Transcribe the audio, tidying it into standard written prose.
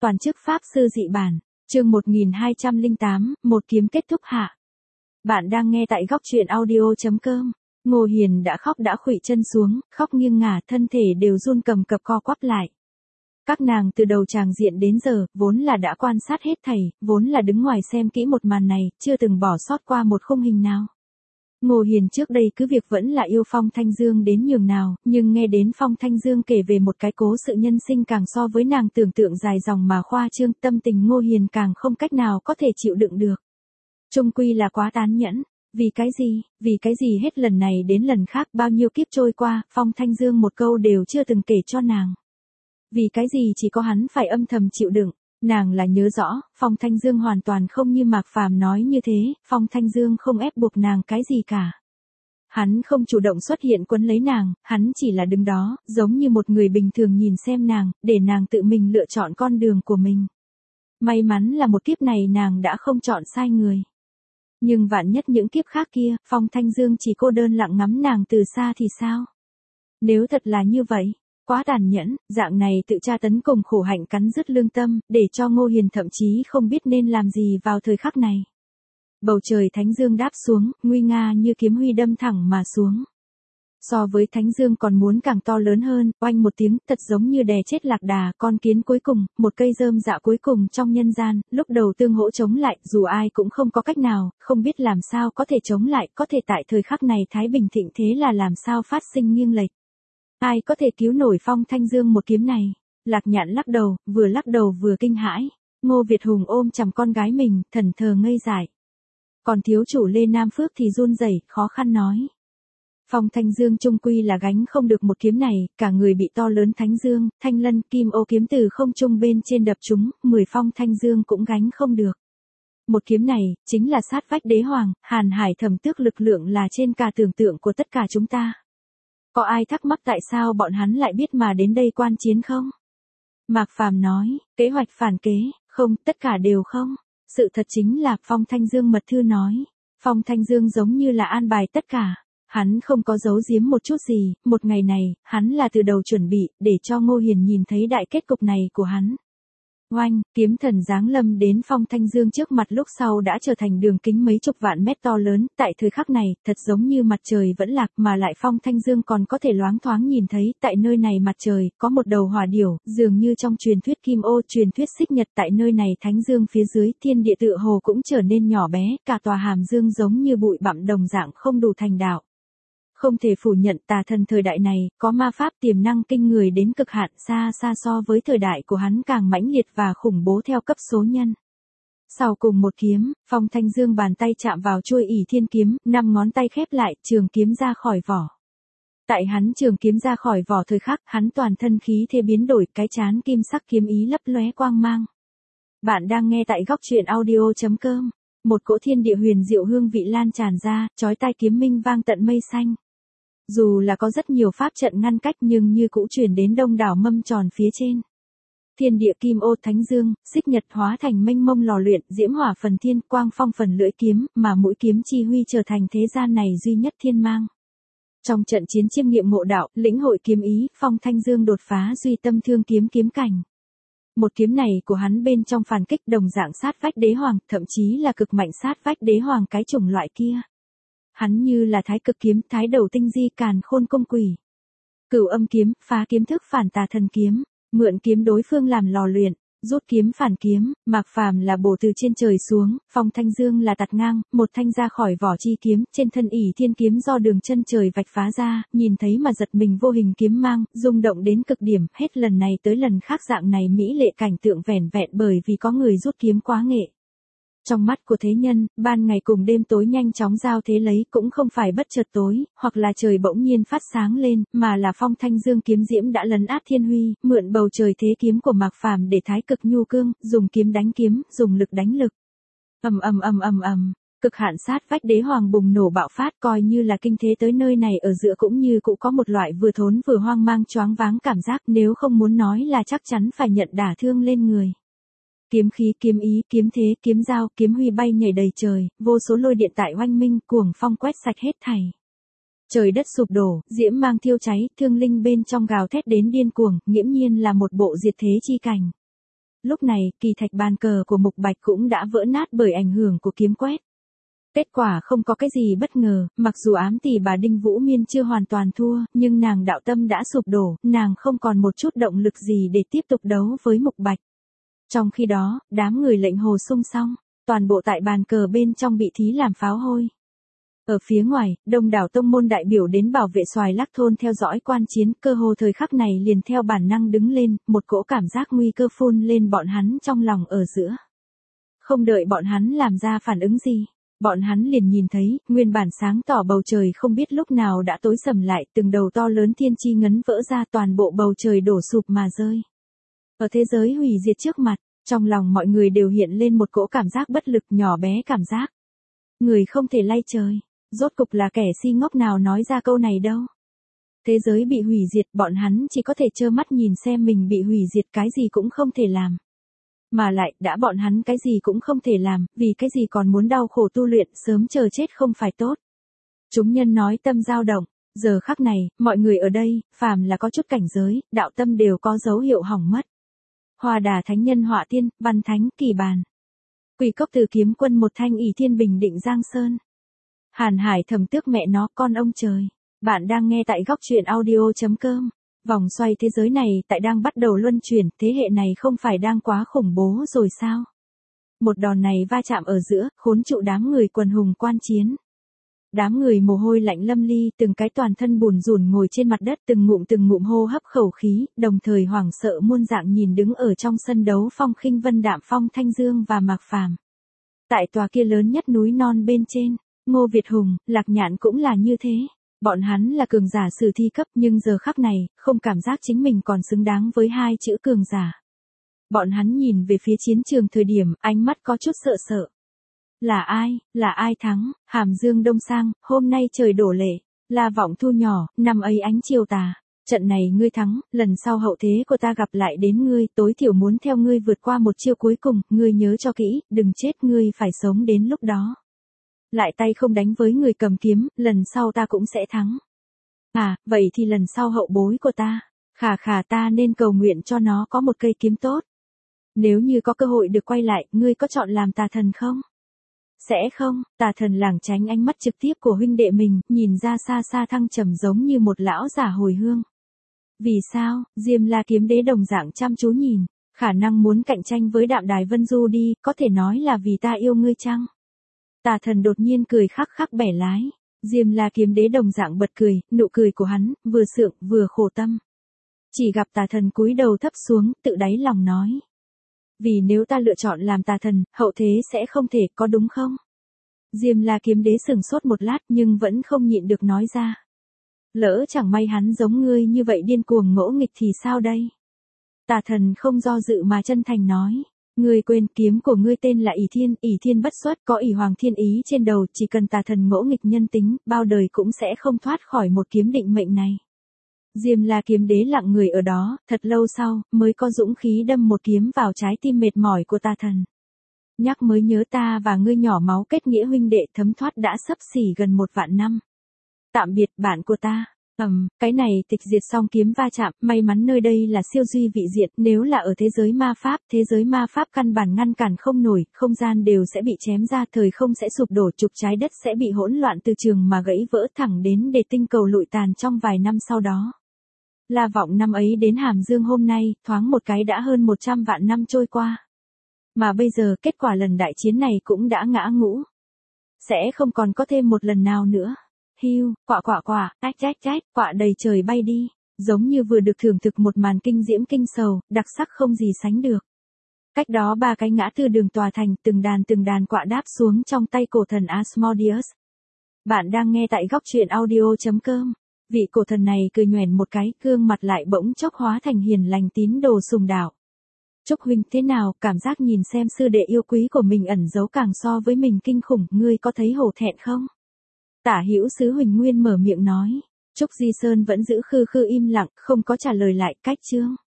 Toàn chức Pháp Sư dị bản, chương 1208, một kiếm kết thúc hạ. Bạn đang nghe tại góc truyện audio.com. Ngô Hiền đã khóc đã khuỵu chân xuống, khóc nghiêng ngả, thân thể đều run cầm cập co quắp lại. Các nàng từ đầu tràng diện đến giờ, vốn là đã quan sát hết thảy, vốn là đứng ngoài xem kỹ một màn này, chưa từng bỏ sót qua một khung hình nào. Ngô Hiền trước đây cứ việc vẫn là yêu Phong Thanh Dương đến nhường nào, nhưng nghe đến Phong Thanh Dương kể về một cái cố sự nhân sinh càng so với nàng tưởng tượng dài dòng mà khoa trương, tâm tình Ngô Hiền càng không cách nào có thể chịu đựng được. Chung quy là quá tàn nhẫn, vì cái gì hết lần này đến lần khác, bao nhiêu kiếp trôi qua, Phong Thanh Dương một câu đều chưa từng kể cho nàng. Vì cái gì chỉ có hắn phải âm thầm chịu đựng. Nàng là nhớ rõ, Phong Thanh Dương hoàn toàn không như Mạc Phàm nói như thế, Phong Thanh Dương không ép buộc nàng cái gì cả. Hắn không chủ động xuất hiện quấn lấy nàng, hắn chỉ là đứng đó, giống như một người bình thường nhìn xem nàng, để nàng tự mình lựa chọn con đường của mình. May mắn là một kiếp này nàng đã không chọn sai người. Nhưng vạn nhất những kiếp khác kia, Phong Thanh Dương chỉ cô đơn lặng ngắm nàng từ xa thì sao? Nếu thật là như vậy, quá tàn nhẫn, dạng này tự tra tấn cùng khổ hạnh cắn rứt lương tâm, để cho Ngô Hiền thậm chí không biết nên làm gì vào thời khắc này. Bầu trời Thánh Dương đáp xuống, nguy nga như kiếm huy đâm thẳng mà xuống. So với Thánh Dương còn muốn càng to lớn hơn, oanh một tiếng, thật giống như đè chết lạc đà, con kiến cuối cùng, một cây rơm dạ cuối cùng trong nhân gian, lúc đầu tương hỗ chống lại, dù ai cũng không có cách nào, không biết làm sao có thể chống lại, có thể tại thời khắc này thái bình thịnh thế là làm sao phát sinh nghiêng lệch. Ai có thể cứu nổi Phong Thanh Dương một kiếm này? Lạc Nhạn lắc đầu vừa kinh hãi. Ngô Việt Hùng ôm chằm con gái mình, thẫn thờ ngây dại. Còn thiếu chủ Lê Nam Phước thì run rẩy, khó khăn nói. Phong Thanh Dương chung quy là gánh không được một kiếm này, cả người bị to lớn Thánh Dương, Thanh Lân, Kim Ô kiếm từ không trung bên trên đập chúng, 10 Phong Thanh Dương cũng gánh không được. Một kiếm này, chính là sát vách đế hoàng, Hàn Hải Thẩm Tước lực lượng là trên cả tưởng tượng của tất cả chúng ta. Có ai thắc mắc tại sao bọn hắn lại biết mà đến đây quan chiến không? Mạc Phàm nói, kế hoạch phản kế, không, tất cả đều không. Sự thật chính là, Phong Thanh Dương mật thư nói. Phong Thanh Dương giống như là an bài tất cả. Hắn không có giấu giếm một chút gì, một ngày này, hắn là từ đầu chuẩn bị, để cho Ngô Hiền nhìn thấy đại kết cục này của hắn. Oanh, kiếm thần giáng lâm đến Phong Thanh Dương trước mặt lúc sau đã trở thành đường kính mấy chục vạn mét to lớn, tại thời khắc này, thật giống như mặt trời vẫn lạc mà lại Phong Thanh Dương còn có thể loáng thoáng nhìn thấy, tại nơi này mặt trời, có một đầu hỏa điểu, dường như trong truyền thuyết Kim Ô, truyền thuyết Xích Nhật, tại nơi này Thánh Dương phía dưới, thiên địa tựa hồ cũng trở nên nhỏ bé, cả tòa hàm dương giống như bụi bặm đồng dạng không đủ thành đạo. Không thể phủ nhận tà thần thời đại này, có ma pháp tiềm năng kinh người đến cực hạn, xa xa so với thời đại của hắn càng mãnh liệt và khủng bố theo cấp số nhân. Sau cùng một kiếm, Phong Thanh Dương bàn tay chạm vào chuôi ỷ thiên kiếm, 5 ngón tay khép lại, trường kiếm ra khỏi vỏ. Tại hắn trường kiếm ra khỏi vỏ thời khắc, hắn toàn thân khí thế biến đổi, cái trán kim sắc kiếm ý lấp lóe quang mang. Bạn đang nghe tại góc truyện audio.com. Một cỗ thiên địa huyền diệu hương vị lan tràn ra, chói tai kiếm minh vang tận mây xanh. Dù là có rất nhiều pháp trận ngăn cách nhưng như cũ truyền đến đông đảo mâm tròn phía trên. Thiên địa Kim Ô, Thánh Dương, Xích Nhật hóa thành mênh mông lò luyện, diễm hỏa phần thiên, quang phong phần lưỡi kiếm, mà mũi kiếm chi huy trở thành thế gian này duy nhất thiên mang. Trong trận chiến chiêm nghiệm ngộ đạo, lĩnh hội kiếm ý, Phong Thanh Dương đột phá duy tâm thương kiếm kiếm cảnh. Một kiếm này của hắn bên trong phản kích đồng dạng sát vách đế hoàng, thậm chí là cực mạnh sát vách đế hoàng cái chủng loại kia. Hắn như là thái cực kiếm, thái đầu tinh di càn khôn công quỷ. Cửu âm kiếm, phá kiếm thức phản tà thần kiếm, mượn kiếm đối phương làm lò luyện, rút kiếm phản kiếm, Mạc Phàm là bổ từ trên trời xuống, Phong Thanh Dương là tạt ngang, một thanh ra khỏi vỏ chi kiếm, trên thân ỷ thiên kiếm do đường chân trời vạch phá ra, nhìn thấy mà giật mình vô hình kiếm mang, rung động đến cực điểm, hết lần này tới lần khác dạng này mỹ lệ cảnh tượng vẻn vẹn bởi vì có người rút kiếm quá nghệ. Trong mắt của thế nhân, ban ngày cùng đêm tối nhanh chóng giao thế lấy cũng không phải bất chợt tối, hoặc là trời bỗng nhiên phát sáng lên, mà là Phong Thanh Dương kiếm diễm đã lấn át thiên huy, mượn bầu trời thế kiếm của Mạc Phàm để thái cực nhu cương, dùng kiếm đánh kiếm, dùng lực đánh lực. Cực hạn sát vách đế hoàng bùng nổ bạo phát, coi như là kinh thế tới nơi này ở giữa cũng như cũng có một loại vừa thốn vừa hoang mang choáng váng cảm giác, nếu không muốn nói là chắc chắn phải nhận đả thương lên người. Kiếm khí, kiếm ý, kiếm thế, kiếm dao, kiếm huy bay nhảy đầy trời, vô số lôi điện tại oanh minh, cuồng phong quét sạch hết thảy. Trời đất sụp đổ, diễm mang thiêu cháy, thương linh bên trong gào thét đến điên cuồng, nghiễm nhiên là một bộ diệt thế chi cảnh. Lúc này, kỳ thạch bàn cờ của Mục Bạch cũng đã vỡ nát bởi ảnh hưởng của kiếm quét. Kết quả không có cái gì bất ngờ, mặc dù ám tỷ bà Đinh Vũ Miên chưa hoàn toàn thua, nhưng nàng đạo tâm đã sụp đổ, nàng không còn một chút động lực gì để tiếp tục đấu với Mục Bạch. Trong khi đó, đám người lệnh hồ xung xong, toàn bộ tại bàn cờ bên trong bị thí làm pháo hôi. Ở phía ngoài, đông đảo tông môn đại biểu đến bảo vệ Xoài Lắc thôn theo dõi quan chiến, cơ hồ thời khắc này liền theo bản năng đứng lên, một cỗ cảm giác nguy cơ phun lên bọn hắn trong lòng ở giữa. Không đợi bọn hắn làm ra phản ứng gì, bọn hắn liền nhìn thấy, nguyên bản sáng tỏ bầu trời không biết lúc nào đã tối sầm lại, từng đầu to lớn thiên chi ngấn vỡ ra, toàn bộ bầu trời đổ sụp mà rơi. Ở thế giới hủy diệt trước mặt, trong lòng mọi người đều hiện lên một cỗ cảm giác bất lực, nhỏ bé cảm giác. Người không thể lay trời, rốt cục là kẻ si ngốc nào nói ra câu này đâu. Thế giới bị hủy diệt, bọn hắn chỉ có thể trơ mắt nhìn xem mình bị hủy diệt, cái gì cũng không thể làm. Mà lại, đã bọn hắn cái gì cũng không thể làm, vì cái gì còn muốn đau khổ tu luyện, sớm chờ chết không phải tốt. Chúng nhân nói tâm dao động, giờ khắc này, mọi người ở đây, phàm là có chút cảnh giới, đạo tâm đều có dấu hiệu hỏng mất. Hoa Đà thánh nhân Họa Tiên, Văn Thánh, Kỳ Bàn. Quỷ Cốc Từ Kiếm Quân một thanh ỷ thiên bình định Giang Sơn. Hàn Hải Thầm Tước mẹ nó con ông trời. Bạn đang nghe tại góc truyện audio.com. Vòng xoay thế giới này tại đang bắt đầu luân chuyển, thế hệ này không phải đang quá khủng bố rồi sao? Một đòn này va chạm ở giữa, khốn trụ đám người quần hùng quan chiến. Đám người mồ hôi lạnh lâm ly, từng cái toàn thân bùn rùn ngồi trên mặt đất, từng ngụm hô hấp khẩu khí, đồng thời hoảng sợ muôn dạng nhìn đứng ở trong sân đấu Phong Khinh Vân Đạm, Phong Thanh Dương và Mạc Phàm. Tại tòa kia lớn nhất núi non bên trên, Ngô Việt Hùng, Lạc Nhạn cũng là như thế. Bọn hắn là cường giả sử thi cấp, nhưng giờ khắc này, không cảm giác chính mình còn xứng đáng với hai chữ cường giả. Bọn hắn nhìn về phía chiến trường thời điểm, ánh mắt có chút sợ sợ. Là ai thắng? Hàm Dương Đông Sang, hôm nay trời đổ lệ. La Vọng Thu nhỏ, năm ấy ánh chiều tà. Trận này ngươi thắng, lần sau hậu thế của ta gặp lại đến ngươi, tối thiểu muốn theo ngươi vượt qua một chiêu cuối cùng, ngươi nhớ cho kỹ, đừng chết, ngươi phải sống đến lúc đó. Lại tay không đánh với người cầm kiếm, lần sau ta cũng sẽ thắng. À, vậy thì lần sau hậu bối của ta, khả ta nên cầu nguyện cho nó có một cây kiếm tốt. Nếu như có cơ hội được quay lại, ngươi có chọn làm tà thần không? Sẽ không, Tà Thần lảng tránh ánh mắt trực tiếp của huynh đệ mình, nhìn ra xa xa Thăng Trầm giống như một lão giả hồi hương. Vì sao? Diêm La Kiếm Đế đồng dạng chăm chú nhìn, khả năng muốn cạnh tranh với Đạm Đài Vân Du đi, có thể nói là vì ta yêu ngươi chăng? Tà Thần đột nhiên cười khắc bẻ lái, Diêm La Kiếm Đế đồng dạng bật cười, nụ cười của hắn, vừa sượng vừa khổ tâm. Chỉ gặp Tà Thần cúi đầu thấp xuống, tự đáy lòng nói. Vì nếu ta lựa chọn làm tà thần, hậu thế sẽ không thể, có đúng không? Diêm La Kiếm Đế sửng sốt một lát nhưng vẫn không nhịn được nói ra. Lỡ chẳng may hắn giống ngươi như vậy điên cuồng ngỗ nghịch thì sao đây? Tà thần không do dự mà chân thành nói. Ngươi quên kiếm của ngươi tên là ỷ thiên bất xuất, có ỷ hoàng thiên ý trên đầu, chỉ cần tà thần ngỗ nghịch nhân tính, bao đời cũng sẽ không thoát khỏi một kiếm định mệnh này. Diêm La Kiếm Đế lặng người ở đó, thật lâu sau, mới có dũng khí đâm một kiếm vào trái tim mệt mỏi của tà thần. Nhắc mới nhớ ta và ngươi nhỏ máu kết nghĩa huynh đệ thấm thoát đã sấp xỉ gần 1 vạn năm. Tạm biệt bạn của ta. Cái này tịch diệt song kiếm va chạm, may mắn nơi đây là siêu duy vị diện, nếu là ở thế giới ma pháp căn bản ngăn cản không nổi, không gian đều sẽ bị chém ra, thời không sẽ sụp đổ, trục trái đất sẽ bị hỗn loạn từ trường mà gãy vỡ thẳng đến để tinh cầu lụi tàn trong vài năm sau đó. La Vọng năm ấy đến Hàm Dương hôm nay, thoáng một cái đã hơn 100 vạn năm trôi qua. Mà bây giờ kết quả lần đại chiến này cũng đã ngã ngũ. Sẽ không còn có thêm một lần nào nữa. Hiu, quạ, trách, quạ đầy trời bay đi, giống như vừa được thưởng thực một màn kinh diễm kinh sầu, đặc sắc không gì sánh được. Cách đó 3 cái ngã tư đường tòa thành, từng đàn quạ đáp xuống trong tay cổ thần Asmodeus. Bạn đang nghe tại góc truyện audio.com. Vị cổ thần này cười nhoẻn một cái, gương mặt lại bỗng chốc hóa thành hiền lành tín đồ sùng đạo. Trúc huynh thế nào, cảm giác nhìn xem sư đệ yêu quý của mình ẩn giấu càng so với mình kinh khủng, ngươi có thấy hổ thẹn không? Tả Hữu Sứ Huỳnh Nguyên mở miệng nói. Trúc Di Sơn vẫn giữ khư im lặng, không có trả lời lại, cách chương.